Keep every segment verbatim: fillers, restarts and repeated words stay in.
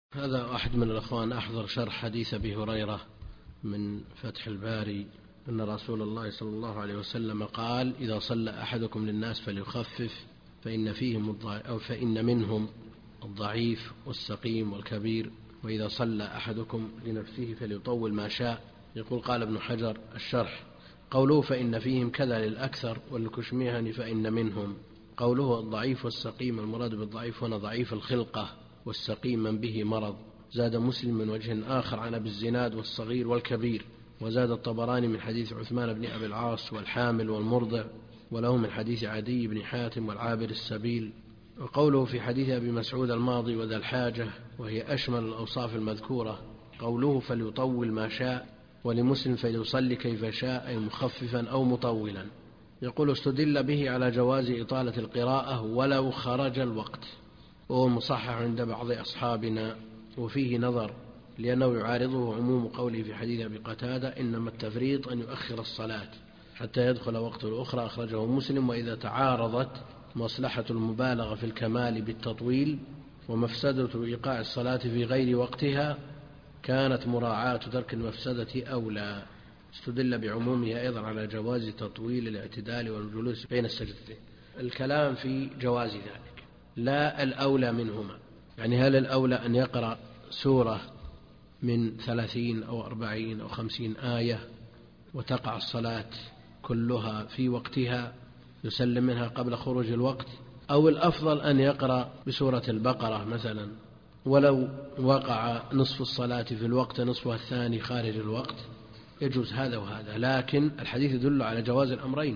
هذا واحد من الأخوان أحضر شرح حديث أبي هريرة من فتح الباري أن رسول الله صلى الله عليه وسلم قال: إذا صلى أحدكم للناس فليخفف فإن فيهم أو فإن منهم الضعيف والسقيم والكبير، وإذا صلى أحدكم لنفسه فليطول ما شاء. يقول قال ابن حجر الشرح: قوله فإن فيهم كذا للأكثر، والكشميهني فإن منهم. قوله الضعيف والسقيم المراد بالضعيف هنا ضعيف الخلقة، والسقيم من به مرض. زاد مسلم من وجه آخر عن أبي الزناد والصغير والكبير. وزاد الطبراني من حديث عثمان بن أبي العاص والحامل والمرضع، وله من حديث عدي بن حاتم والعابر السبيل. وقوله في حديث أبي مسعود الماضي وذا الحاجة، وهي أشمل الأوصاف المذكورة. قوله فليطول ما شاء، ولمسلم فليصلي كيف شاء، أي مخففا أو مطولا. يقول استدل به على جواز إطالة القراءة ولو خرج الوقت، وهو مصحح عند بعض أصحابنا، وفيه نظر، لأنه يعارضه عموم قوله في حديث أبي قتادة: إنما التفريط أن يؤخر الصلاة حتى يدخل وقت الأخرى، أخرجه مسلم. وإذا تعارضت مصلحة المبالغة في الكمال بالتطويل ومفسدة إيقاع الصلاة في غير وقتها، كانت مراعاة ترك المفسدة أولى. استدل بعمومها أيضا على جواز تطويل الاعتدال والجلوس بين السجدتين. الكلام في جواز ذلك، لا الأولى منهما. يعني هل الأولى أن يقرأ سورة من ثلاثين أو أربعين أو خمسين آية وتقع الصلاة كلها في وقتها يسلم منها قبل خروج الوقت، أو الأفضل أن يقرأ بسورة البقرة مثلا ولو وقع نصف الصلاة في الوقت نصفها الثاني خارج الوقت؟ يجوز هذا وهذا، لكن الحديث يدل على جواز الأمرين.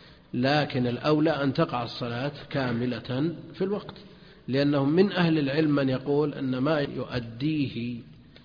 لكن الأولى أن تقع الصلاة كاملة في الوقت، لأنه من أهل العلم من يقول أن ما يؤديه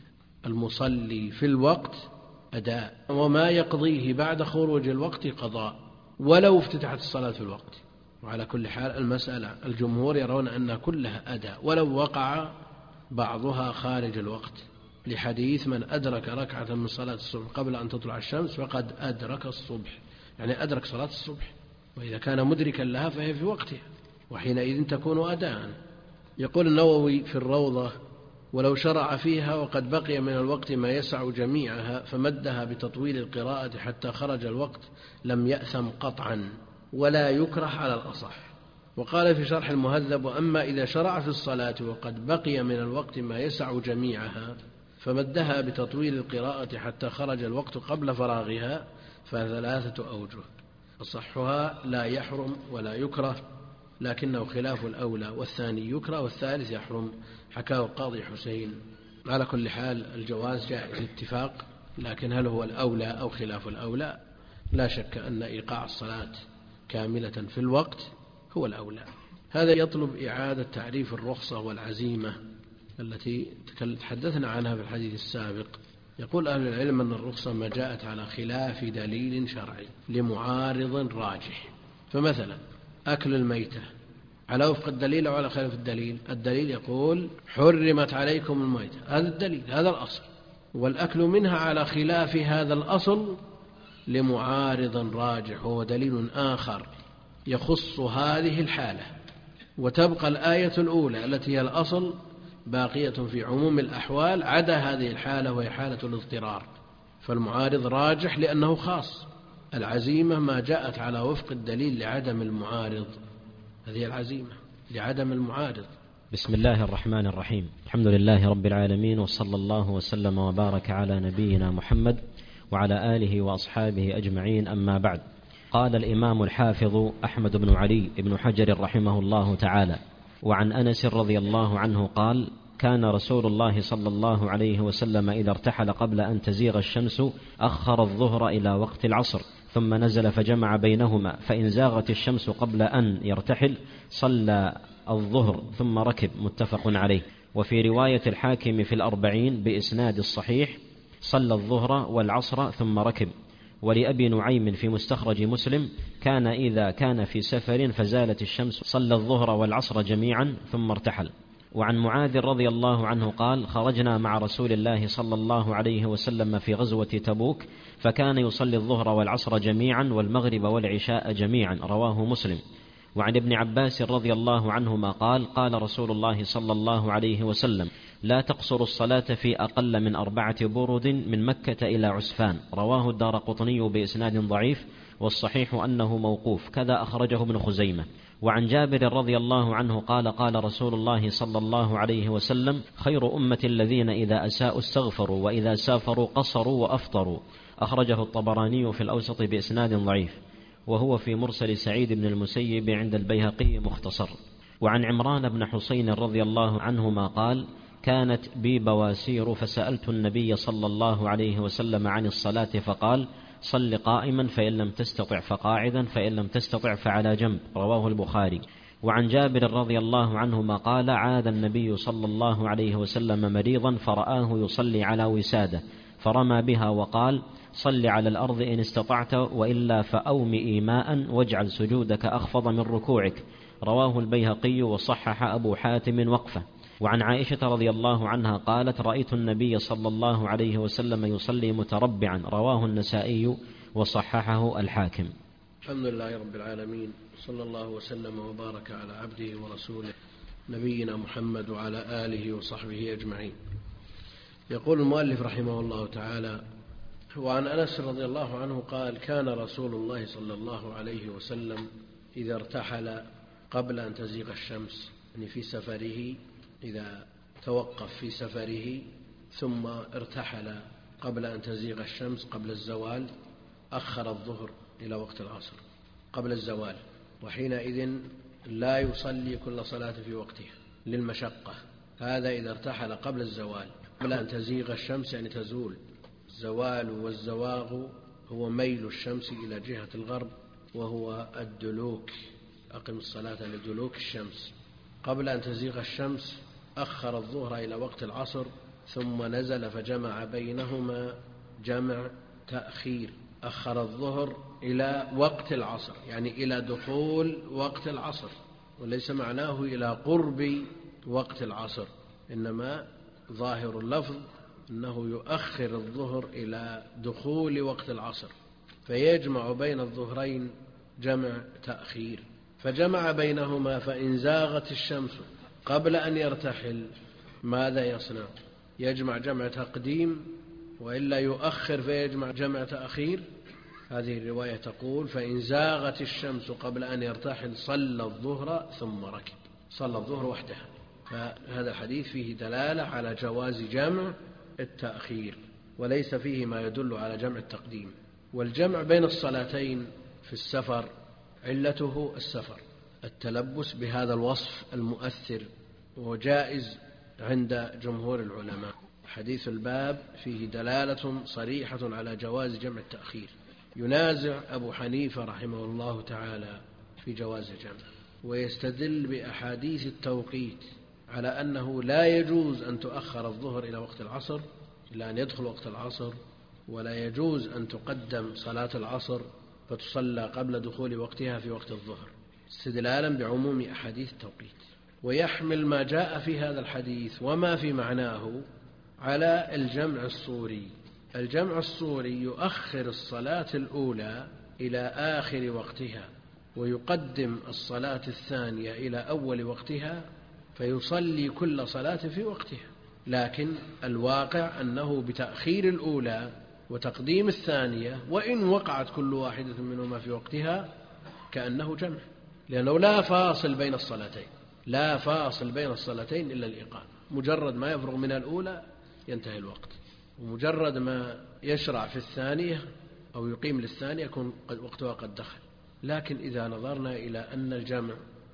المصلي في الوقت أداء، وما يقضيه بعد خروج الوقت قضاء، ولو افتتحت الصلاة في الوقت. وعلى كل حال المسألة الجمهور يرون أن كلها أداء ولو وقع بعضها خارج الوقت، لحديث من أدرك ركعة من صلاة الصبح قبل أن تطلع الشمس فقد أدرك الصبح، يعني أدرك صلاة الصبح، وإذا كان مدركا لها فهي في وقتها، وحينئذ تكون أداء. يقول النووي في الروضة: ولو شرع فيها وقد بقي من الوقت ما يسع جميعها فمدها بتطويل القراءة حتى خرج الوقت لم يأثم قطعا، ولا يكره على الأصح. وقال في شرح المهذب: وأما إذا شرع في الصلاة وقد بقي من الوقت ما يسع جميعها فمدها بتطويل القراءة حتى خرج الوقت قبل فراغها فثلاثة أوجه: أصحها لا يحرم ولا يكره، لكنه خلاف الأولى، والثاني يكره والثالث يحرم، حكاه القاضي حسين. على كل حال الجواز جائز اتفاق، لكن هل هو الأولى أو خلاف الأولى؟ لا شك أن إيقاع الصلاة كاملة في الوقت هو الأولى. هذا يطلب إعادة تعريف الرخصة والعزيمة التي تحدثنا عنها في الحديث السابق. يقول أهل العلم أن الرخصة ما جاءت على خلاف دليل شرعي لمعارض راجح. فمثلا أكل الميتة على وفق الدليل أو على خلاف الدليل؟ الدليل يقول حرمت عليكم الميتة، هذا الدليل، هذا الأصل، والأكل منها على خلاف هذا الأصل لمعارض راجح وهو دليل آخر يخص هذه الحالة، وتبقى الآية الأولى التي هي الأصل باقية في عموم الأحوال عدا هذه الحالة وهي حالة الاضطرار. فالمعارض راجح لأنه خاص. العزيمة ما جاءت على وفق الدليل لعدم المعارض، هذه العزيمة لعدم المعارض. بسم الله الرحمن الرحيم. الحمد لله رب العالمين، وصلى الله وسلم وبارك على نبينا محمد وعلى آله وأصحابه أجمعين، أما بعد. قال الإمام الحافظ أحمد بن علي بن حجر رحمه الله تعالى: وعن أنس رضي الله عنه قال: كان رسول الله صلى الله عليه وسلم إذا ارتحل قبل أن تزيغ الشمس أخر الظهر إلى وقت العصر، ثم نزل فجمع بينهما، فإن زاغت الشمس قبل أن يرتحل صلى الظهر ثم ركب، متفق عليه. وفي رواية الحاكم في الأربعين بإسناد الصحيح: صلى الظهر والعصر ثم ركب. ولأبي نعيم في مستخرج مسلم: كان إذا كان في سفر فزالت الشمس صلى الظهر والعصر جميعا ثم ارتحل. وعن معاذ رضي الله عنه قال: خرجنا مع رسول الله صلى الله عليه وسلم في غزوة تبوك، فكان يصلي الظهر والعصر جميعا والمغرب والعشاء جميعا، رواه مسلم. وعن ابن عباس رضي الله عنهما قال قال رسول الله صلى الله عليه وسلم لا تقصر الصلاة في أقل من أربعة برد من مكة إلى عسفان. رواه الدارقطني بإسناد ضعيف، والصحيح أنه موقوف، كذا أخرجه ابن خزيمة. وعن جابر رضي الله عنه قال قال رسول الله صلى الله عليه وسلم خير أمة الذين إذا أساءوا استغفروا وإذا سافروا قصروا وأفطروا. أخرجه الطبراني في الأوسط بإسناد ضعيف، وهو في مرسل سعيد بن المسيب عند البيهقي مختصر. وعن عمران بن حسين رضي الله عنهما قال كانت بي بواسير فسألت النبي صلى الله عليه وسلم عن الصلاة فقال صل قائما فإن لم تستطع فقاعدا فإن لم تستطع فعلى جنب. رواه البخاري. وعن جابر رضي الله عنهما قال عاد النبي صلى الله عليه وسلم مريضا فرآه يصلي على وسادة فرمى بها وقال صل على الأرض إن استطعت وإلا فأوم إيماء واجعل سجودك أخفض من ركوعك. رواه البيهقي وصحح أبو حاتم وقفه. وعن عائشة رضي الله عنها قالت رأيت النبي صلى الله عليه وسلم يصلي متربعا. رواه النسائي وصححه الحاكم. الحمد لله رب العالمين، صلى الله وسلم وبارك على عبده ورسوله نبينا محمد وعلى آله وصحبه أجمعين. يقول المؤلف رحمه الله تعالى وعن أنس رضي الله عنه قال كان رسول الله صلى الله عليه وسلم إذا ارتحل قبل أن تزيغ الشمس، يعني في سفره، إذا توقف في سفره ثم ارتحل قبل أن تزيغ الشمس قبل الزوال أخر الظهر إلى وقت العصر قبل الزوال، وحينئذ لا يصلي كل صلاة في وقتها للمشقة. هذا إذا ارتحل قبل الزوال قبل أن تزيغ الشمس، يعني تزول. الزوال والزواغ هو ميل الشمس إلى جهة الغرب، وهو الدلوك. أقم الصلاة لدلوك الشمس. قبل أن تزيغ الشمس أخر الظهر إلى وقت العصر ثم نزل فجمع بينهما جمع تأخير. أخر الظهر إلى وقت العصر، يعني إلى دخول وقت العصر، وليس معناه إلى قرب وقت العصر، إنما ظاهر اللفظ أنه يؤخر الظهر إلى دخول وقت العصر، فيجمع بين الظهرين جمع تأخير. فجمع بينهما فإن زاغت الشمس قبل أن يرتحل ماذا يصنع؟ يجمع جمع تقديم، وإلا يؤخر فيجمع جمع تأخير. هذه الرواية تقول فإن زاغت الشمس قبل أن يرتحل صلى الظهر ثم ركب، صلى الظهر وحدها. فهذا الحديث فيه دلالة على جواز جمع التأخير، وليس فيه ما يدل على جمع التقديم. والجمع بين الصلاتين في السفر علته السفر، التلبس بهذا الوصف المؤثر، وجائز عند جمهور العلماء. حديث الباب فيه دلالة صريحة على جواز جمع التأخير. ينازع أبو حنيفة رحمه الله تعالى في جواز الجمع، ويستدل بأحاديث التوقيت على أنه لا يجوز أن تؤخر الظهر إلى وقت العصر إلا أن يدخل وقت العصر، ولا يجوز أن تقدم صلاة العصر فتصلى قبل دخول وقتها في وقت الظهر، استدلالا بعموم أحاديث التوقيت. ويحمل ما جاء في هذا الحديث وما في معناه على الجمع الصوري. الجمع الصوري يؤخر الصلاة الأولى إلى آخر وقتها، ويقدم الصلاة الثانية إلى أول وقتها، فيصلي كل صلاة في وقتها. لكن الواقع أنه بتأخير الأولى وتقديم الثانية، وإن وقعت كل واحدة منهما في وقتها، كأنه جمع، لأنه لا فاصل بين الصلاتين، لا فاصل بين الصلاتين إلا الإقامة. مجرد ما يفرغ من الأولى ينتهي الوقت، ومجرد ما يشرع في الثانية أو يقيم للثانية يكون وقتها قد دخل. لكن إذا نظرنا إلى أن الجمع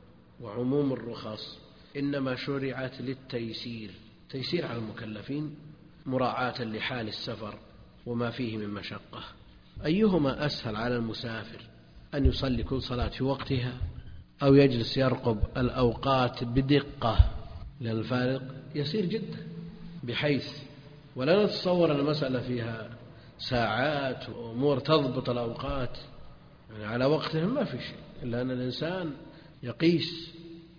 وعموم الرخص إنما شرعت للتيسير، تيسير على المكلفين مراعاة لحال السفر وما فيه من مشقة، أيهما أسهل على المسافر، أن يصلي كل صلاة في وقتها أو يجلس يرقب الأوقات بدقة؟ لأن الفارق يسير جدا، بحيث ولا نتصور المسألة فيها ساعات وأمور تضبط الأوقات يعني على وقتهم، ما في شيء، إلا أن الإنسان يقيس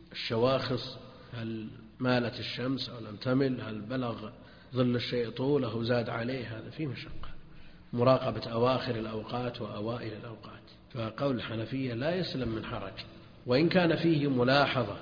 الشواخص، هل مالت الشمس أو لم تمل، هل بلغ ظل الشيء طوله زاد عليه، هذا فيه مشقة. مراقبة أواخر الأوقات وأوائل الأوقات. فقول الحنفية لا يسلم من حرج، وإن كان فيه ملاحظة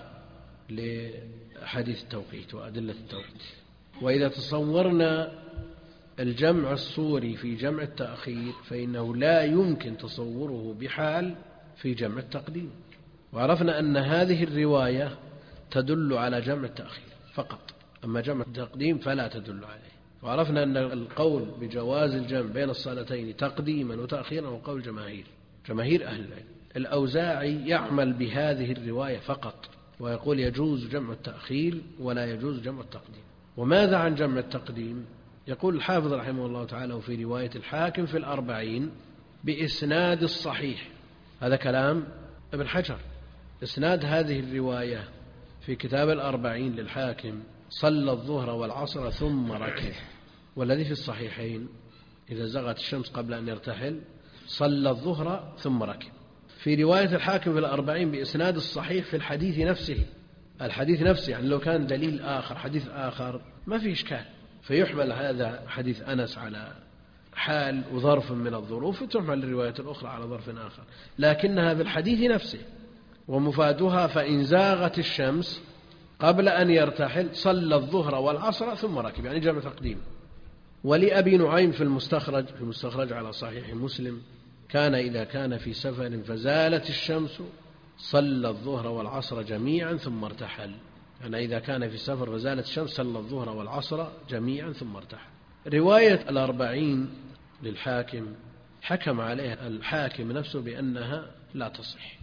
لحديث التوقيت وأدلة التوقيت. وإذا تصورنا الجمع الصوري في جمع التأخير فإنه لا يمكن تصوره بحال في جمع التقديم. وعرفنا أن هذه الرواية تدل على جمع التأخير فقط، أما جمع التقديم فلا تدل عليه. وعرفنا أن القول بجواز الجمع بين الصلاتين تقديما وتأخيرا هو قول جماهير جماهير أهل العلم. الأوزاعي يعمل بهذه الرواية فقط ويقول يجوز جمع التأخير ولا يجوز جمع التقديم. وماذا عن جمع التقديم؟ يقول الحافظ رحمه الله تعالى وفي رواية الحاكم في الأربعين بإسناد الصحيح، هذا كلام ابن حجر، إسناد هذه الرواية في كتاب الأربعين للحاكم صلى الظهر والعصر ثم ركب، والذي في الصحيحين إذا زغت الشمس قبل أن يرتحل صلى الظهر ثم ركب. في رواية الحاكم في الأربعين بإسناد الصحيح في الحديث نفسه، الحديث نفسه يعني لو كان دليل آخر حديث آخر ما في إشكال، فيحمل هذا حديث أنس على حال وظرف من الظروف وتحمل الرواية الأخرى على ظرف آخر، لكنها بالحديث نفسه. ومفادها فإن زاغت الشمس قبل أن يرتحل صلى الظهر والعصر ثم ركب، يعني جمع تقديم. ولأبي نعيم في المستخرج في المستخرج على صحيح مسلم كان إذا كان في سفر فزالت الشمس صلى الظهر والعصر جميعا ثم ارتحل، يعني إذا كان في سفر فزالت الشمس صلى الظهر والعصر جميعا ثم ارتحل. رواية الأربعين للحاكم حكم عليها الحاكم نفسه بأنها لا تصح،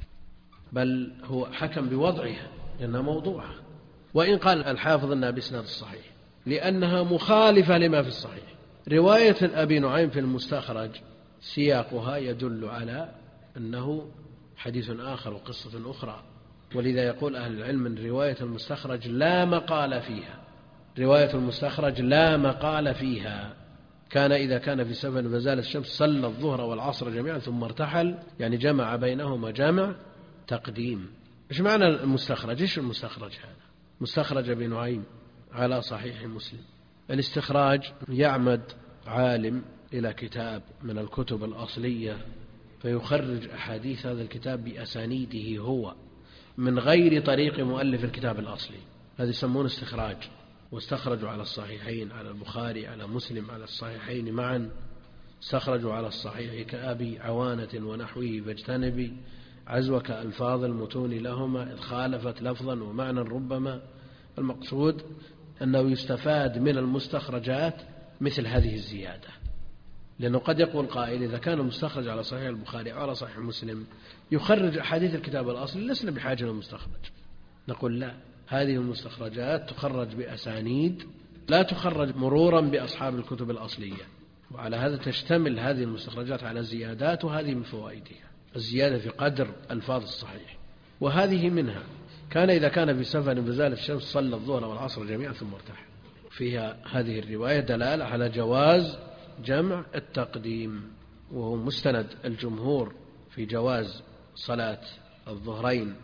بل هو حكم بوضعها لأنها موضوعة، وإن قال الحافظ أنها بإسناد الصحيح لأنها مخالفة لما في الصحيح. رواية أبي نعيم في المستخرج سياقها يدل على أنه حديث آخر وقصة أخرى، ولذا يقول أهل العلم من رواية المستخرج لا مقال فيها، رواية المستخرج لا مقال فيها. كان إذا كان في سفر فزالت الشمس صلى الظهر والعصر جميعا ثم ارتحل، يعني جمع بينهما جمع تقديم. إيش معنى المستخرج؟ إيش المستخرج هذا؟ مستخرج أبي نعيم على صحيح مسلم. الاستخراج يعمد عالم إلى كتاب من الكتب الأصلية فيخرج أحاديث هذا الكتاب بأسانيده هو من غير طريق مؤلف الكتاب الأصلي، هذا يسمونه استخراج. واستخرجوا على الصحيحين، على البخاري على مسلم على الصحيحين معا، استخرجوا على الصحيح كأبي عوانة ونحوه فاجتنبي عزوك ألفاظ المتون لهما إذ خالفت لفظا ومعنى ربما. المقصود أنه يستفاد من المستخرجات مثل هذه الزيادة، لأنه قد يقول قائل إذا كان المستخرج على صحيح البخاري أو على صحيح مسلم يخرج أحاديث الكتاب الأصلي لسنا بحاجة للمستخرج. نقول لا، هذه المستخرجات تخرج بأسانيد لا تخرج مرورا بأصحاب الكتب الأصلية، وعلى هذا تشتمل هذه المستخرجات على زيادات، وهذه من فوائدها الزيادة في قدر ألفاظ الصحيح. وهذه منها كان إذا كان في سفر فزالت الشمس صلى الظهر والعصر جميعا ثم ارتحل، فيها هذه الرواية دلالة على جواز جمع التقديم، وهو مستند الجمهور في جواز صلاة الظهرين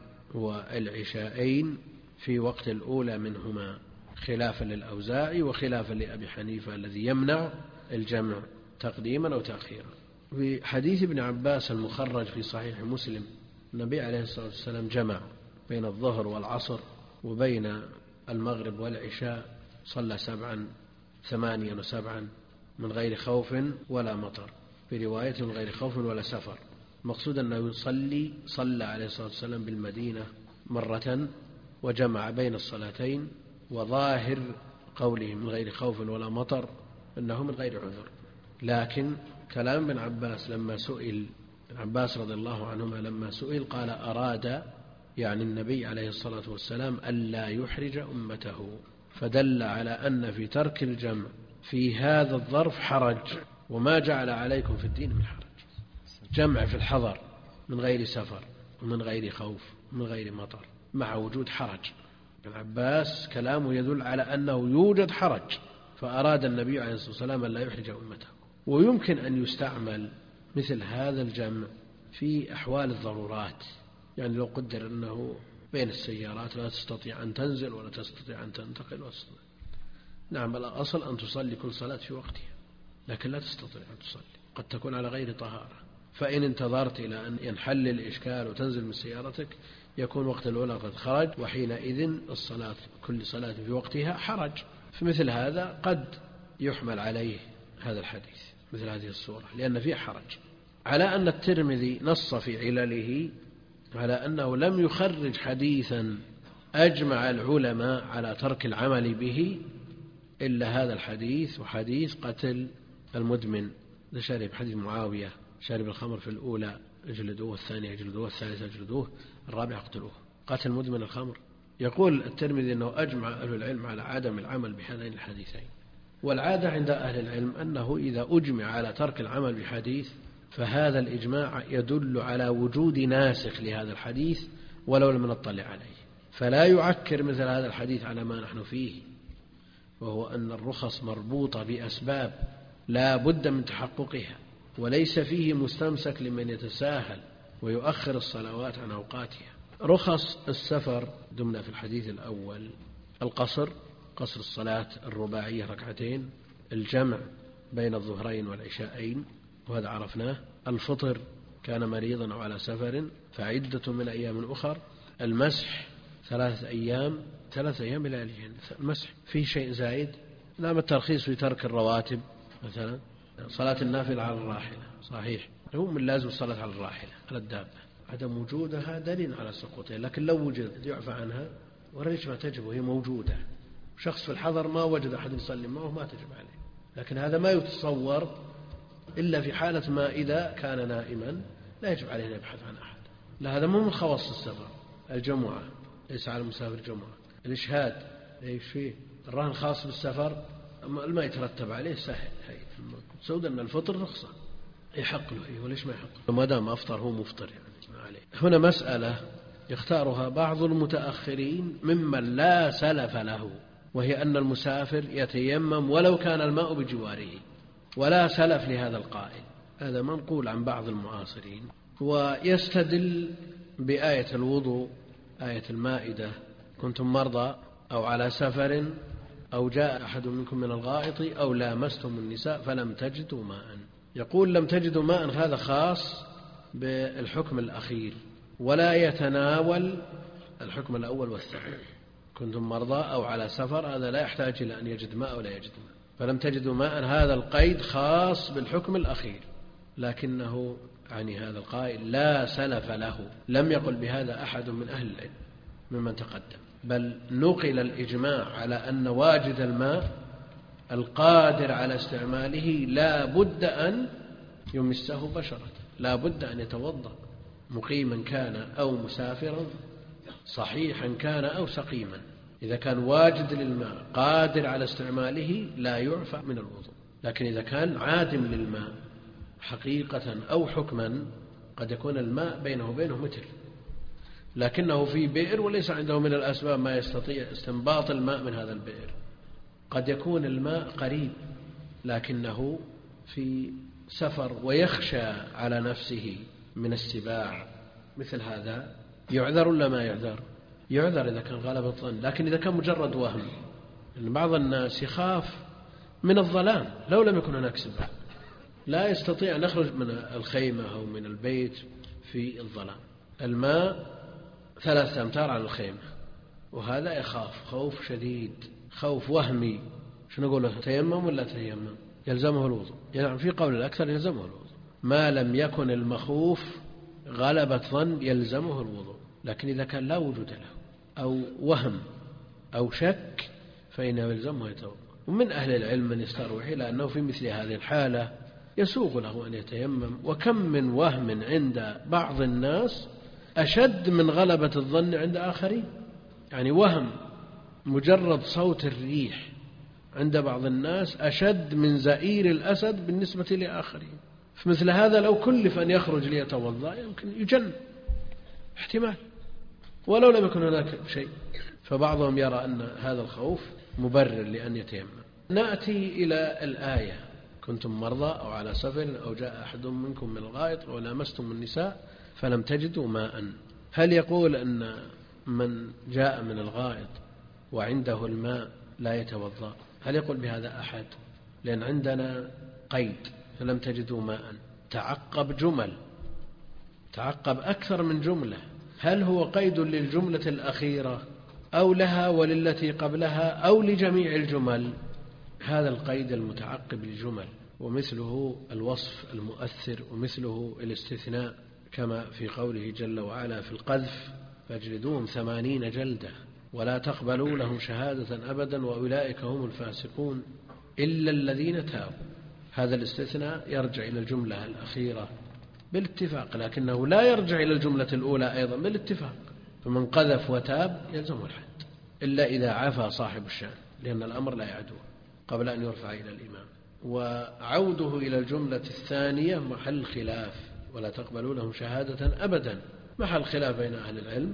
والعشاءين في وقت الأولى منهما، خلافا للأوزاعي وخلافا لأبي حنيفة الذي يمنع الجمع تقديما أو تأخيرا. في حديث ابن عباس المخرج في صحيح مسلم النبي عليه الصلاة والسلام جمع بين الظهر والعصر وبين المغرب والعشاء، صلى سبعا ثمانيا وسبعا من غير خوف ولا مطر، في رواية من غير خوف ولا سفر. مقصود أنه يصلي صلى عليه الصلاة والسلام بالمدينة مرة وجمع بين الصلاتين، وظاهر قوله من غير خوف ولا مطر أنه من غير عذر. لكن كلام ابن عباس لما سئل ابن عباس رضي الله عنهما لما سئل قال أراد يعني النبي عليه الصلاة والسلام ألا يحرج أمته، فدل على أن في ترك الجمع في هذا الظرف حرج، وما جعل عليكم في الدين من حرج. جمع في الحضر من غير سفر ومن غير خوف ومن غير مطر مع وجود حرج. ابن عباس كلامه يدل على أنه يوجد حرج، فأراد النبي عليه الصلاة والسلام ألا يحرج أمته. ويمكن أن يستعمل مثل هذا الجمع في أحوال الضرورات، يعني لو قدر أنه بين السيارات لا تستطيع أن تنزل ولا تستطيع أن تنتقل وتستطيع. نعم، الأصل أن تصلي كل صلاة في وقتها، لكن لا تستطيع أن تصلي، قد تكون على غير طهارة، فإن انتظرت إلى أن ينحل الإشكال وتنزل من سيارتك يكون وقت الأولى قد خرج، وحينئذ الصلاة كل صلاة في وقتها حرج. في مثل هذا قد يحمل عليه هذا الحديث مثل هذه الصورة لأن فيه حرج. على أن الترمذي نص في علله على أنه لم يخرج حديثا أجمع العلماء على ترك العمل به إلا هذا الحديث وحديث قتل المدمن لشارب، حديث معاوية شارب الخمر في الأولى اجلدوه، الثانية اجلدوه، الثالثة اجلدوه، الرابعة اقتلوه. قتل مدمن الخمر. يقول الترمذي أنه أجمع أهل العلم على عدم العمل بهذين الحديثين. والعادة عند أهل العلم أنه إذا أجمع على ترك العمل بحديث فهذا الإجماع يدل على وجود ناسخ لهذا الحديث ولو لم نطلع عليه، فلا يعكر مثل هذا الحديث على ما نحن فيه، وهو أن الرخص مربوطة بأسباب لا بد من تحققها، وليس فيه مستمسك لمن يتساهل ويؤخر الصلوات عن أوقاتها. رخص السفر ضمن في الحديث الأول القصر، قصر الصلاة الرباعية ركعتين، الجمع بين الظهرين والعشاءين وهذا عرفناه، الفطر كان مريضا أو على سفر فعدة من أيام أخر، المسح ثلاثة أيام ثلاثة أيام إلى لياليهن. المسح فيه شيء زائد؟ نعم. الترخيص في ترك الرواتب مثلا، صلاة النافلة على الراحلة صحيح، هو من لازم الصلاة على الراحلة على الدابة، عدم وجودها دليل على سقوطها، لكن لو وجد يعفى عنها وليش ما تجب وهي موجودة. شخص في الحضر ما وجد أحد يصلي معه ما تجب عليه، لكن هذا ما يتصور إلا في حالة ما إذا كان نائما لا يجب عليه أن يبحث عن أحد. لا، هذا مو من خواص السفر. الجمعة ليس على المسافر جمعة، الإشهاد ليش فيه، الرهن خاص بالسفر ما يترتب عليه سهل. سود أن الفطر رخصة يحق له، وليش ما يحق ما دام أفطر هو مفطر يعني ما عليه. هنا مسألة يختارها بعض المتأخرين ممن لا سلف له، وهي أن المسافر يتيمم ولو كان الماء بجواره، ولا سلف لهذا القائل، هذا منقول عن بعض المعاصرين، ويستدل بآية الوضوء آية المائدة كنتم مرضى أو على سفر أو جاء أحد منكم من الغائط أو لامستم النساء فلم تجدوا ماء. يقول لم تجدوا ماء هذا خاص بالحكم الأخير ولا يتناول الحكم الأول والثاني. كنتم مرضى أو على سفر هذا لا يحتاج إلى أن يجد ماء ولا يجد ماء، فلم تجدوا ماء هذا القيد خاص بالحكم الأخير، لكنه يعني هذا القائل لا سلف له، لم يقل بهذا أحد من أهل العلم ممن تقدم، بل نقل الإجماع على أن واجد الماء القادر على استعماله لا بد أن يمسه بشرة، لا بد أن يتوضأ مقيما كان أو مسافرا، صحيحا كان أو سقيما. إذا كان واجد للماء قادر على استعماله لا يعفى من الوضوء، لكن إذا كان عادم للماء حقيقة أو حكما قد يكون الماء بينه وبينه متر، لكنه في بئر وليس عنده من الأسباب ما يستطيع استنباط الماء من هذا البئر. قد يكون الماء قريب لكنه في سفر ويخشى على نفسه من السباع، مثل هذا يعذر ولا ما يعذر؟ يعذر إذا كان غالب الظن، لكن إذا كان مجرد وهم، لأن بعض الناس يخاف من الظلام لو لم يكن هناك سباع، لا يستطيع أن يخرج من الخيمة أو من البيت في الظلام، الماء ثلاثة أمتار على الخيمة، وهذا يخاف خوف شديد، خوف وهمي، شنو نقول له؟ تيمم ولا تيمم؟ يلزمه الوضوء. يعني في قول الأكثر يلزمه الوضوء، ما لم يكن المخوف غلبة ظن يلزمه الوضوء، لكن إذا كان لا وجود له أو وهم أو شك فإنه يلزمه يتوضأ. ومن أهل العلم من يستروح إلى أنه في مثل هذه الحالة يسوغ له أن يتيمم، وكم من وهم عند بعض الناس أشد من غلبة الظن عند آخرين. يعني وهم مجرد صوت الريح عند بعض الناس أشد من زئير الأسد بالنسبة لآخرين، فمثل هذا لو كلف أن يخرج ليتوضأ يمكن يجن احتمال ولو لم يكن هناك شيء، فبعضهم يرى أن هذا الخوف مبرر لأن يتيمم. نأتي إلى الآية كنتم مرضى أو على سفر أو جاء أحد منكم من الغائط أو لامستم النساء فلم تجدوا ماء. هل يقول أن من جاء من الغائط وعنده الماء لا يتوضأ؟ هل يقول بهذا أحد؟ لأن عندنا قيد فلم تجدوا ماء، تعقب جمل، تعقب أكثر من جملة، هل هو قيد للجملة الأخيرة أو لها وللتي قبلها أو لجميع الجمل؟ هذا القيد المتعقب للجمل، ومثله الوصف المؤثر، ومثله الاستثناء كما في قوله جل وعلا في القذف: فاجلدوهم ثمانين جلدة ولا تقبلوا لهم شهادة أبدا وأولئك هم الفاسقون إلا الذين تابوا. هذا الاستثناء يرجع إلى الجملة الأخيرة بالاتفاق، لكنه لا يرجع إلى الجملة الأولى أيضا بالاتفاق. فمن قذف وتاب يلزم الحد إلا إذا عفا صاحب الشأن، لأن الأمر لا يعدو قبل أن يرفع إلى الإمام. وعوده إلى الجملة الثانية محل خلاف: ولا تقبلوا لهم شهادة أبدا، محل خلاف بين أهل العلم،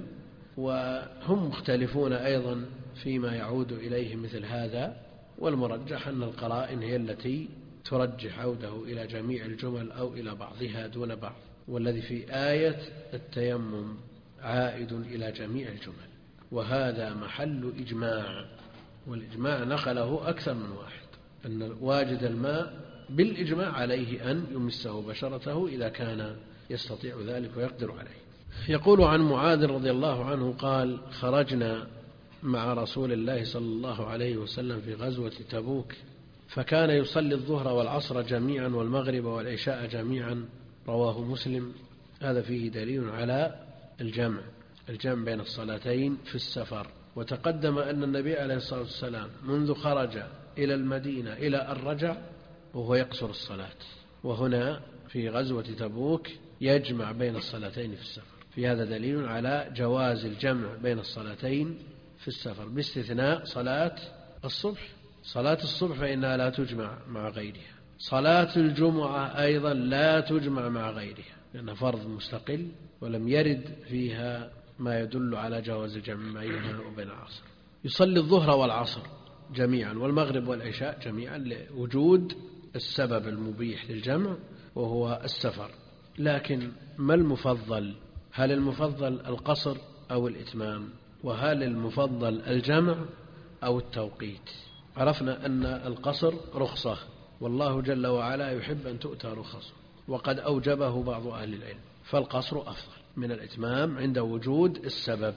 وهم مختلفون أيضا فيما يعود إليه مثل هذا. والمرجح أن القرائن هي التي ترجح عوده إلى جميع الجمل أو إلى بعضها دون بعض، والذي في آية التيمم عائد إلى جميع الجمل، وهذا محل إجماع، والإجماع نقله أكثر من واحد، أن واجد الماء بالإجماع عليه أن يمسه بشرته إذا كان يستطيع ذلك ويقدر عليه. يقول عن معاذ رضي الله عنه قال: خرجنا مع رسول الله صلى الله عليه وسلم في غزوة تبوك، فكان يصلي الظهر والعصر جميعا والمغرب والعشاء جميعا، رواه مسلم. هذا فيه دليل على الجمع الجمع بين الصلاتين في السفر. وتقدم أن النبي عليه الصلاة والسلام منذ خرج إلى المدينة إلى أن رجع وهو يقصر الصلاة، وهنا في غزوة تبوك يجمع بين الصلاتين في السفر. في هذا دليل على جواز الجمع بين الصلاتين في السفر، باستثناء صلاة الصبح. صلاة الصبح فإنها لا تجمع مع غيرها. صلاة الجمعة أيضا لا تجمع مع غيرها، لأنها فرض مستقل ولم يرد فيها ما يدل على جواز الجمع بينها وبين العصر. يصلي الظهر والعصر جميعا والمغرب والعشاء جميعا لوجود السبب المبيح للجمع وهو السفر. لكن ما المفضل؟ هل المفضل القصر أو الإتمام؟ وهل المفضل الجمع أو التوقيت؟ عرفنا أن القصر رخصة، والله جل وعلا يحب أن تؤتى رخصه، وقد أوجبه بعض أهل العلم، فالقصر أفضل من الإتمام عند وجود السبب.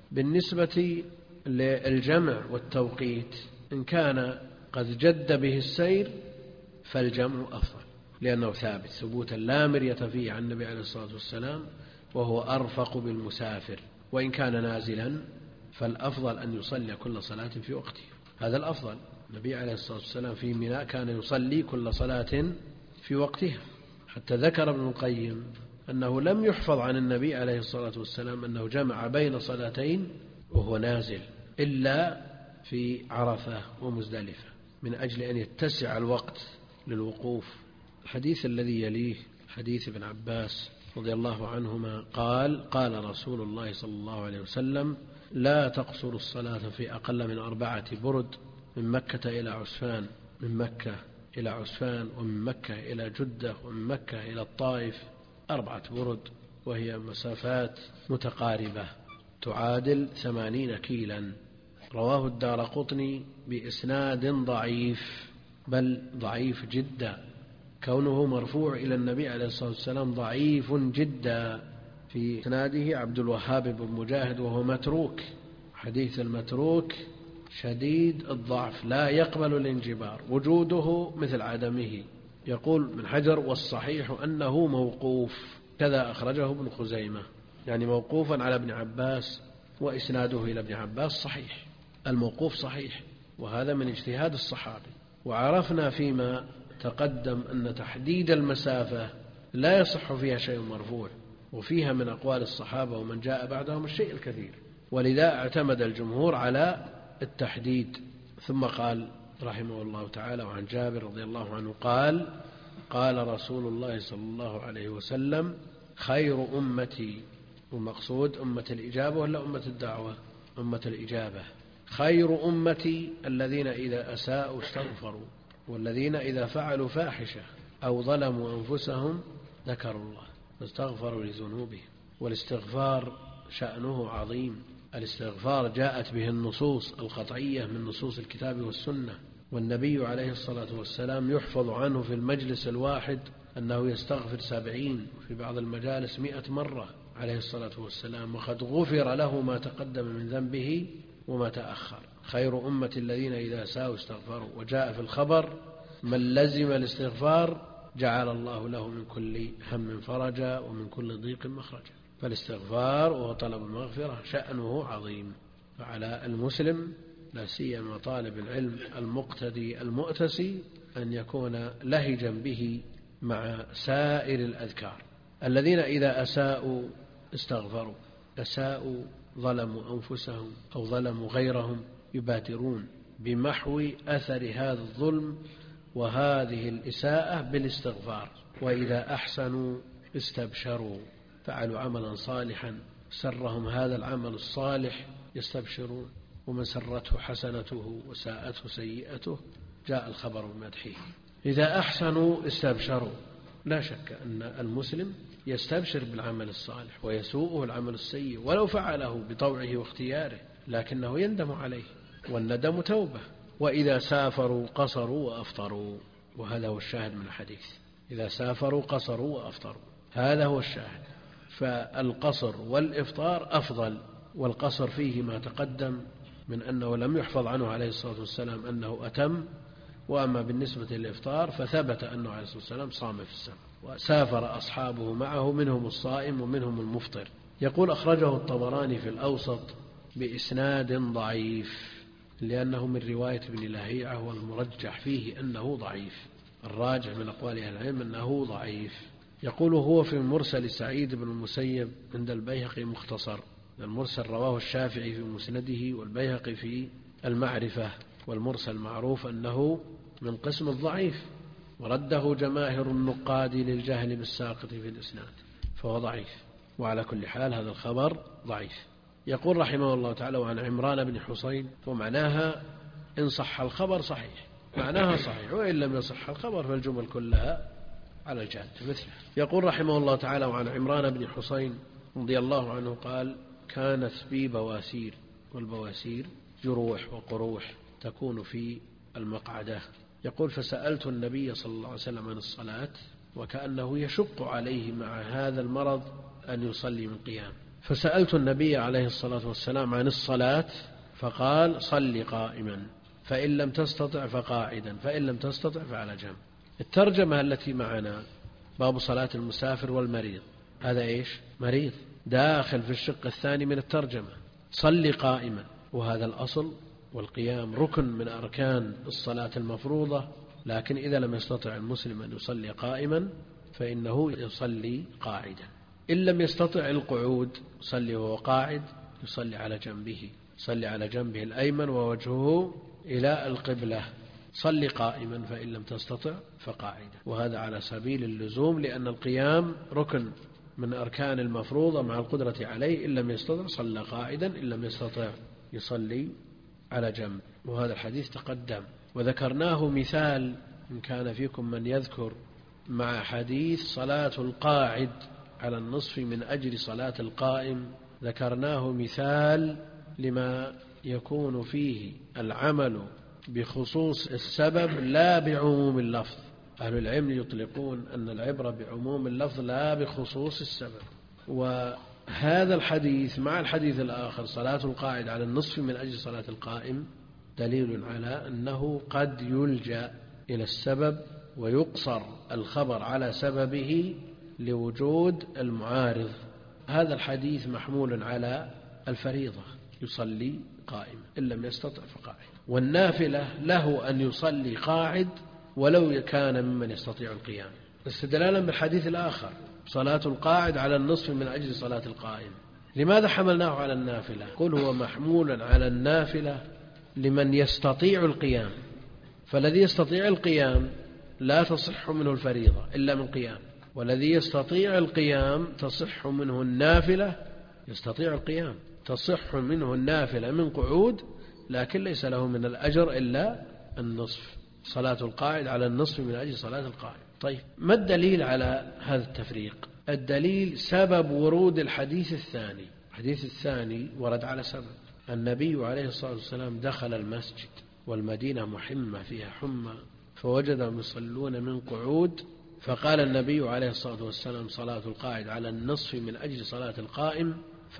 بالنسبة للجمع والتوقيت، إن كان قد جد به السير فالجمع أفضل، لأنه ثابت ثبوتا لا مرية فيه عن النبي عليه الصلاة والسلام، وهو أرفق بالمسافر. وإن كان نازلا فالأفضل أن يصلي كل صلاة في وقتها، هذا الأفضل. النبي عليه الصلاة والسلام في منى كان يصلي كل صلاة في وقتها، حتى ذكر ابن القيم أنه لم يحفظ عن النبي عليه الصلاة والسلام أنه جمع بين صلاتين وهو نازل إلا في عرفة ومزدلفة، من أجل أن يتسع الوقت للوقوف. الحديث الذي يليه حديث ابن عباس رضي الله عنهما قال: قال رسول الله صلى الله عليه وسلم: لا تقصر الصلاة في أقل من أربعة برد، من مكة إلى عسفان، من مكة إلى عسفان، ومن مكة إلى جدة، ومن مكة إلى الطائف، أربعة برد، وهي مسافات متقاربة تعادل ثمانين كيلا. رواه الدارقطني بإسناد ضعيف، بل ضعيف جدا، كونه مرفوع إلى النبي عليه الصلاة والسلام ضعيف جدا. في إسناده عبد الوهاب بن مجاهد وهو متروك، حديث المتروك شديد الضعف لا يقبل الانجبار، وجوده مثل عدمه. يقول من حجر: والصحيح أنه موقوف، كذا أخرجه ابن خزيمة، يعني موقوفا على ابن عباس، وإسناده إلى ابن عباس صحيح. الموقوف صحيح، وهذا من اجتهاد الصحابي. وعرفنا فيما تقدم أن تحديد المسافة لا يصح فيها شيء مرفوع، وفيها من أقوال الصحابة ومن جاء بعدهم الشيء الكثير، ولذا اعتمد الجمهور على التحديد. ثم قال رحمه الله تعالى: وعن جابر رضي الله عنه قال: قال رسول الله صلى الله عليه وسلم: خير أمتي، والمقصود أمة الإجابة ولا أمة الدعوة؟ أمة الإجابة. خير أمتي الذين إذا أساءوا استغفروا، والذين إذا فعلوا فاحشة أو ظلموا أنفسهم ذكروا الله فاستغفروا لذنوبهم. والاستغفار شأنه عظيم. الاستغفار جاءت به النصوص القطعية من نصوص الكتاب والسنة، والنبي عليه الصلاة والسلام يحفظ عنه في المجلس الواحد أنه يستغفر سبعين، وفي بعض المجالس مئة مرة عليه الصلاة والسلام وقد غفر له ما تقدم من ذنبه وما تأخر. خير أمة الذين إذا ساءوا استغفروا. وجاء في الخبر من لزم الاستغفار جعل الله له من كل هم فرجا ومن كل ضيق مخرجا. فالاستغفار وهو طلب المغفرة شأنه عظيم، فعلى المسلم لا سيما طالب العلم المقتدي المؤتسي أن يكون لهجا به مع سائر الأذكار. الذين إذا أساءوا استغفروا، أساءوا ظلموا أنفسهم أو ظلموا غيرهم، يبادرون بمحو أثر هذا الظلم وهذه الإساءة بالاستغفار. وإذا أحسنوا استبشروا، فعلوا عملا صالحا سرهم هذا العمل الصالح يستبشرون، ومن سرته حسنته وساءته سيئته جاء الخبر بمدحه. إذا أحسنوا استبشروا، لا شك أن المسلم يستبشر بالعمل الصالح ويسوءه العمل السيء ولو فعله بطوعه واختياره، لكنه يندم عليه، والندم توبة. وإذا سافروا قصروا وأفطروا، وهذا هو الشاهد من الحديث. إذا سافروا قصروا وأفطروا، هذا هو الشاهد. فالقصر والإفطار أفضل، والقصر فيه ما تقدم من أنه لم يحفظ عنه عليه الصلاة والسلام أنه أتم، وأما بالنسبة للإفطار فثبت أنه عليه الصلاة والسلام صام في السفر، وسافر أصحابه معه منهم الصائم ومنهم المفطر. يقول أخرجه الطبراني في الأوسط بإسناد ضعيف، لأنه من رواية ابن لهيعة، والمرجح فيه أنه ضعيف، الراجح من أقوال أهل العلم أنه ضعيف. يقول هو في مرسل سعيد بن المسيب عند البيهقي مختصر. المرسل رواه الشافعي في مسنده والبيهقي في المعرفة، والمرسل معروف أنه من قسم الضعيف، ورده جماهر النقاد للجهل بالساقط في الإسناد، فهو ضعيف. وعلى كل حال هذا الخبر ضعيف. يقول رحمه الله تعالى وعن عمران بن حسين، ومعناها إن صح الخبر صحيح، معناها صحيح، وإن لم يصح الخبر فالجمل كلها على الجاد مثله. يقول رحمه الله تعالى وعن عمران بن حسين رضي الله عنه قال كانت بي بواسير، والبواسير جروح وقروح تكون في المقعدة. يقول فسألت النبي صلى الله عليه وسلم عن الصلاة، وكأنه يشق عليه مع هذا المرض أن يصلي من قيام، فسألت النبي عليه الصلاة والسلام عن الصلاة فقال صل قائما، فإن لم تستطع فقاعدا، فإن لم تستطع فعلى جنب. الترجمة التي معنا باب صلاة المسافر والمريض، هذا إيش؟ مريض داخل في الشق الثاني من الترجمة، صل قائما، وهذا الأصل، والقيام ركن من أركان الصلاة المفروضة، لكن إذا لم يستطع المسلم أن يصلي قائما فإنه يصلي قاعدا. إن لم يستطع القعود يصلي وهو قاعد، يصلي على جنبه، يصلي على جنبه الأيمن ووجهه إلى القبلة. صلي قائما فإن لم تستطع فقاعدا، وهذا على سبيل اللزوم، لأن القيام ركن من أركان المفروضة مع القدرة عليه. إن لم يستطع صلى قاعدا، إن لم يستطع يصلي على جنب. وهذا الحديث تقدم وذكرناه مثال، إن كان فيكم من يذكر، مع حديث صلاة القاعد على النصف من أجل صلاة القائم، ذكرناه مثال لما يكون فيه العمل بخصوص السبب لا بعموم اللفظ. أهل العلم يطلقون أن العبرة بعموم اللفظ لا بخصوص السبب. وهذا الحديث مع الحديث الآخر صلاة القاعد على النصف من أجل صلاة القائم دليل على أنه قد يلجأ إلى السبب ويقصر الخبر على سببه لوجود المعارض. هذا الحديث محمول على الفريضة، يصلي قائما، إن لم يستطع فقاعد. والنافلة له أن يصلي قاعد ولو كان ممن يستطيع القيام، استدلالا بالحديث الآخر صلاة القاعد على النصف من أجل صلاة القائم. لماذا حملناه على النافلة؟ قل هو محمول على النافلة لمن يستطيع القيام، فالذي يستطيع القيام لا تصح منه الفريضة إلا من قيام، والذي يستطيع القيام تصح منه النافلة، يستطيع القيام تصح منه النافلة من قعود، لكن ليس له من الأجر إلا النصف، صلاة القاعد على النصف من أجل صلاة القائم. طيب ما الدليل على هذا التفريق؟ الدليل سبب ورود الحديث الثاني. الحديث الثاني ورد على سبب. النبي عليه الصلاة والسلام دخل المسجد والمدينة محمة فيها حمى، فوجدهم يصلون من قعود فقال النبي عليه الصلاة والسلام صلاة القاعد على النصف من أجل صلاة القائم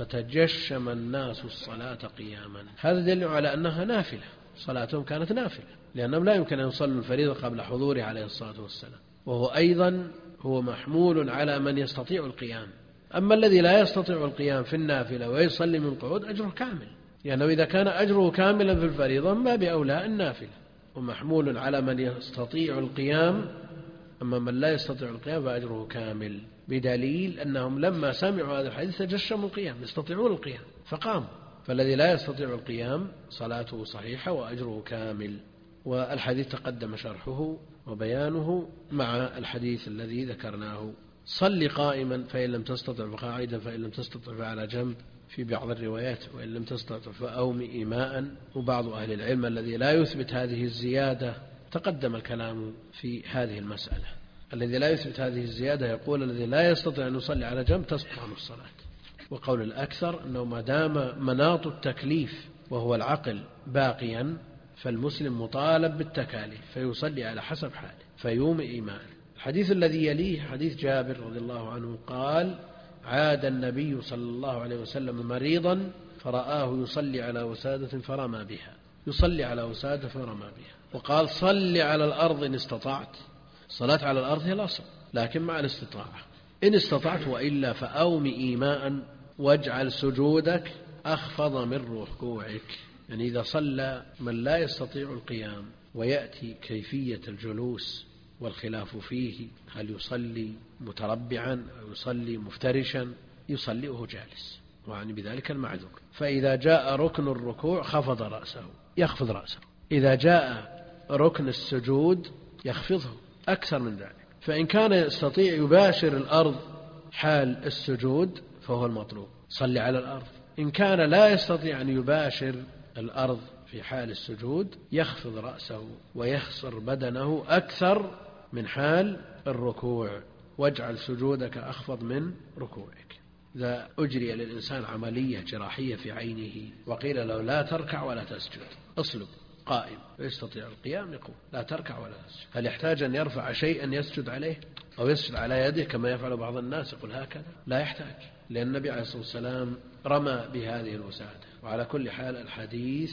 فتجشم الناس الصلاة قياما. هذا دليل على أنها نافلة، صلاتهم كانت نافلة، لأنهم لا يمكن أن يصلوا الفريضة قبل حضوره عليه الصلاة والسلام، وهو أيضا هو محمول على من يستطيع القيام. أما الذي لا يستطيع القيام في النافلة ويصلي من قعود أجره كامل، لأنه يعني إذا كان أجره كاملا في الفريضة ما بأولى النافلة، ومحمول على من يستطيع القيام، أما من لا يستطيع القيام فأجره كامل، بدليل أنهم لما سمعوا هذا الحديث تجشموا القيام، يستطيعون القيام فقاموا. فالذي لا يستطيع القيام صلاته صحيحة وأجره كامل. والحديث تقدم شرحه وبيانه مع الحديث الذي ذكرناه. صل قائما فإن لم تستطع فقاعدا فإن لم تستطع فعلى جنب في بعض الروايات، وإن لم تستطع فأومئ إيماء. وبعض أهل العلم الذي لا يثبت هذه الزيادة تقدم الكلام في هذه المسألة. الذي لا يثبت هذه الزيادة يقول الذي لا يستطيع أن يصلي على جنب تسقط عنه الصلاة. وقول الأكثر أنه ما دام مناط التكليف وهو العقل باقيا فالمسلم مطالب بالتكاليف فيصلي على حسب حاله فيومئ إيماء. الحديث الذي يليه حديث جابر رضي الله عنه قال: عاد النبي صلى الله عليه وسلم مريضا فرآه يصلي على وسادة فرمى بها، يصلي على وسادة فرمى بها، وقال: صل على الأرض إن استطعت. الصلاة على الأرض هي الأصل، لكن مع الاستطاعة، إن استطعت، وإلا فأومئ إيماء واجعل سجودك أخفض من ركوعك. يعني إذا صلى من لا يستطيع القيام ويأتي كيفية الجلوس والخلاف فيه، هل يصلي متربعا أو يصلي مفترشا، يصلي وهو جالس، وعني بذلك المعذور. فإذا جاء ركن الركوع خفض رأسه، يخفض رأسه. إذا جاء ركن السجود يخفضه أكثر من ذلك. فإن كان يستطيع يباشر الأرض حال السجود فهو المطلوب، صلي على الأرض. إن كان لا يستطيع أن يباشر الأرض في حال السجود يخفض رأسه ويخسر بدنه أكثر من حال الركوع، واجعل سجودك أخفض من ركوعك. إذا أجري للإنسان عملية جراحية في عينه وقيل له لا تركع ولا تسجد، أصلب قائم ويستطيع القيام، يقول لا تركع ولا تسجد. هل يحتاج أن يرفع شيئا يسجد عليه أو يسجد على يده كما يفعل بعض الناس يقول هكذا؟ لا يحتاج، لأن النبي عليه الصلاة والسلام رمى بهذه الوسادة. وعلى كل حال الحديث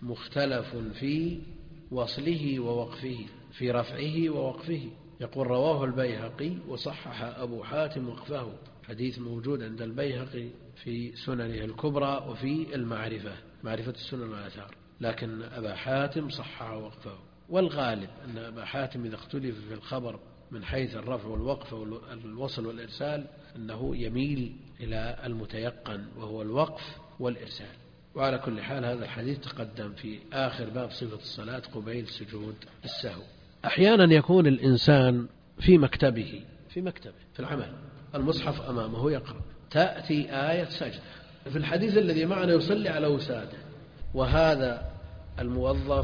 مختلف في وصله ووقفه، في رفعه ووقفه. يقول رواه البيهقي وصحح أبو حاتم وقفه، حديث موجود عند البيهقي في سننه الكبرى وفي المعرفة، معرفة السنن والآثار، لكن أبا حاتم صحح وقفه. والغالب أن أبا حاتم إذا اختلف في الخبر من حيث الرفع والوقف والوصل والإرسال أنه يميل إلى المتيقن وهو الوقف والإرسال. وعلى كل حال هذا الحديث تقدم في آخر باب صفة الصلاة قبيل سجود السهو. أحيانا يكون الإنسان في مكتبه في مكتبه في العمل، المصحف أمامه يقرأ، تأتي آية سجدة. في الحديث الذي معنا يصلي على وسادة، وهذا الموظف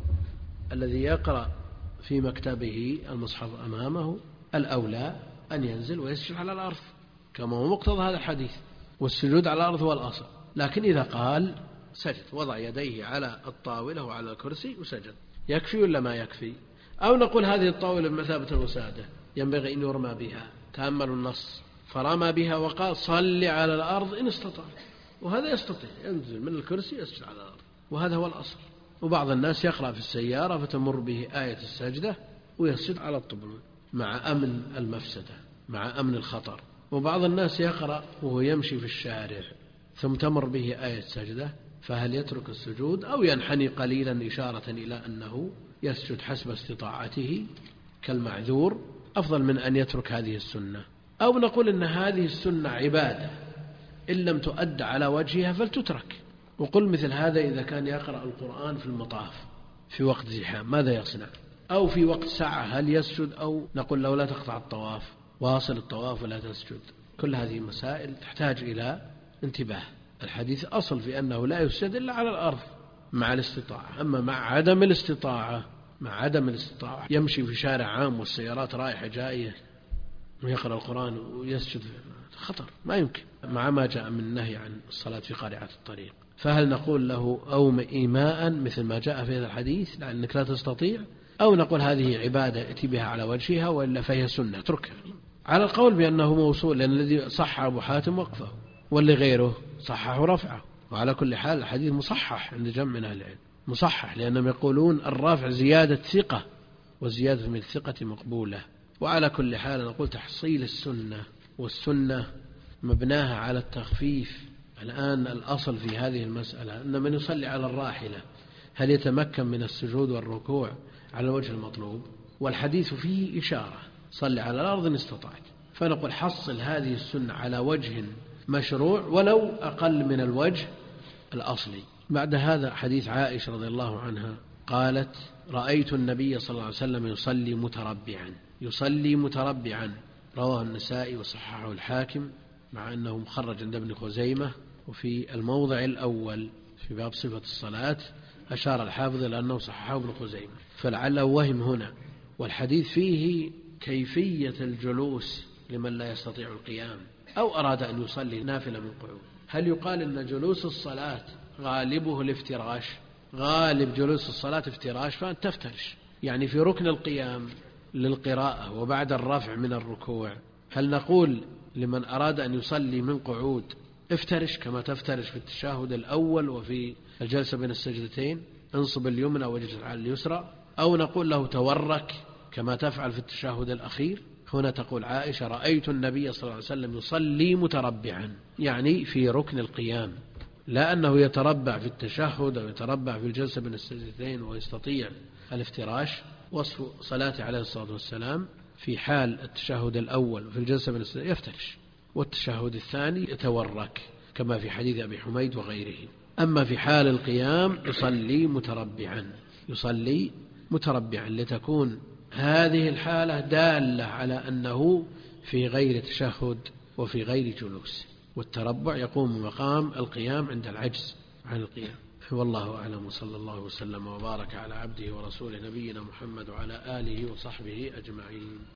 الذي يقرأ في مكتبه المصحف أمامه الأولى أن ينزل ويسجد على الأرض كما هو مقتضى هذا الحديث، والسجود على الأرض هو الأصل. لكن إذا قال سجد وضع يديه على الطاولة وعلى الكرسي وسجد، يكفي ولا ما يكفي؟ أو نقول هذه الطاولة بمثابة الوسادة ينبغي أن يرمى بها، تأملوا النص، فرمى بها وقال صل على الأرض إن استطاع، وهذا يستطيع ينزل من الكرسي يسجد على الأرض، وهذا هو الأصل. وبعض الناس يقرأ في السيارة فتمر به آية السجدة ويسجد على الطبل مع أمن المفسدة، مع أمن الخطر. وبعض الناس يقرأ وهو يمشي في الشارع ثم تمر به آية سجدة، فهل يترك السجود أو ينحني قليلا إشارة إلى أنه يسجد حسب استطاعته كالمعذور، أفضل من أن يترك هذه السنة. أو نقول إن هذه السنة عبادة إن لم تؤد على وجهها فلتترك. وقل مثل هذا إذا كان يقرأ القرآن في المطاف في وقت زحام ماذا يصنع؟ أو في وقت ساعة هل يسجد؟ أو نقول له لا تقطع الطواف، واصل الطواف ولا تسجد. كل هذه مسائل تحتاج إلى انتباه. الحديث أصل في أنه لا يسجد إلا على الأرض مع الاستطاعة. أما مع عدم الاستطاعة مع عدم الاستطاعة يمشي في شارع عام والسيارات رايحة جاية ويقرأ القرآن ويسجد، خطر، ما يمكن، مع ما جاء من النهي عن الصلاة في قارعة الطريق. فهل نقول له أوم إيماء مثل ما جاء في هذا الحديث لأنك لا تستطيع، أو نقول هذه عبادة ائتي بها على وجهها، وإلا فهي سنة اتركها، على القول بأنه موصول، لأن الذي صح أبو حاتم وقفه واللي غيره صححه رفعه. وعلى كل حال الحديث مصحح عند جمع من أهل العلم، مصحح، لأنهم يقولون الرافع زيادة ثقة، وزيادة من الثقة مقبولة. وعلى كل حال نقول تحصيل السنة، والسنة مبناها على التخفيف. الآن الأصل في هذه المسألة أن من يصلي على الراحلة هل يتمكن من السجود والركوع على الوجه المطلوب؟ والحديث فيه إشارة صلي على الأرض إن استطعت، فنقول حصل هذه السنة على وجه مشروع ولو أقل من الوجه الأصلي. بعد هذا حديث عائشة رضي الله عنها قالت رأيت النبي صلى الله عليه وسلم يصلي متربعا، يصلي متربعا، رواه النسائي وصححه الحاكم، مع أنه مخرج عند ابن خزيمة. وفي الموضع الأول في باب صفة الصلاة أشار الحافظ إلى أنه صححه ابن خزيمة، فلعله وهم هنا. والحديث فيه كيفية الجلوس لمن لا يستطيع القيام أو أراد أن يصلي نافلة من قعود. هل يقال أن جلوس الصلاة غالبه الافتراش؟ غالب جلوس الصلاة افتراش، فأنت تفترش يعني في ركن القيام للقراءة وبعد الرفع من الركوع. هل نقول لمن أراد أن يصلي من قعود افترش كما تفترش في التشهد الأول وفي الجلسة بين السجدتين، انصب اليمنى واجلس على اليسرى، أو نقول له تورك كما تفعل في التشهد الأخير؟ هنا تقول عائشة رأيت النبي صلى الله عليه وسلم يصلي متربعا، يعني في ركن القيام، لا أنه يتربع في التشهد أو يتربع في الجلسة بين السجدتين ويستطيع الافتراش. وصف صلاة عليه الصلاة والسلام في حال التشهد الأول وفي الجلسة بين السجدتين يفترش، والتشهد الثاني يتورك كما في حديث أبي حميد وغيره. أما في حال القيام يصلي متربعا، يصلي متربعا لتكون هذه الحالة دالة على أنه في غير تشهد وفي غير جلوس، والتربع يقوم مقام القيام عند العجز عن القيام. والله أعلم، وصلى الله وسلم وبارك على عبده ورسوله نبينا محمد وعلى آله وصحبه أجمعين.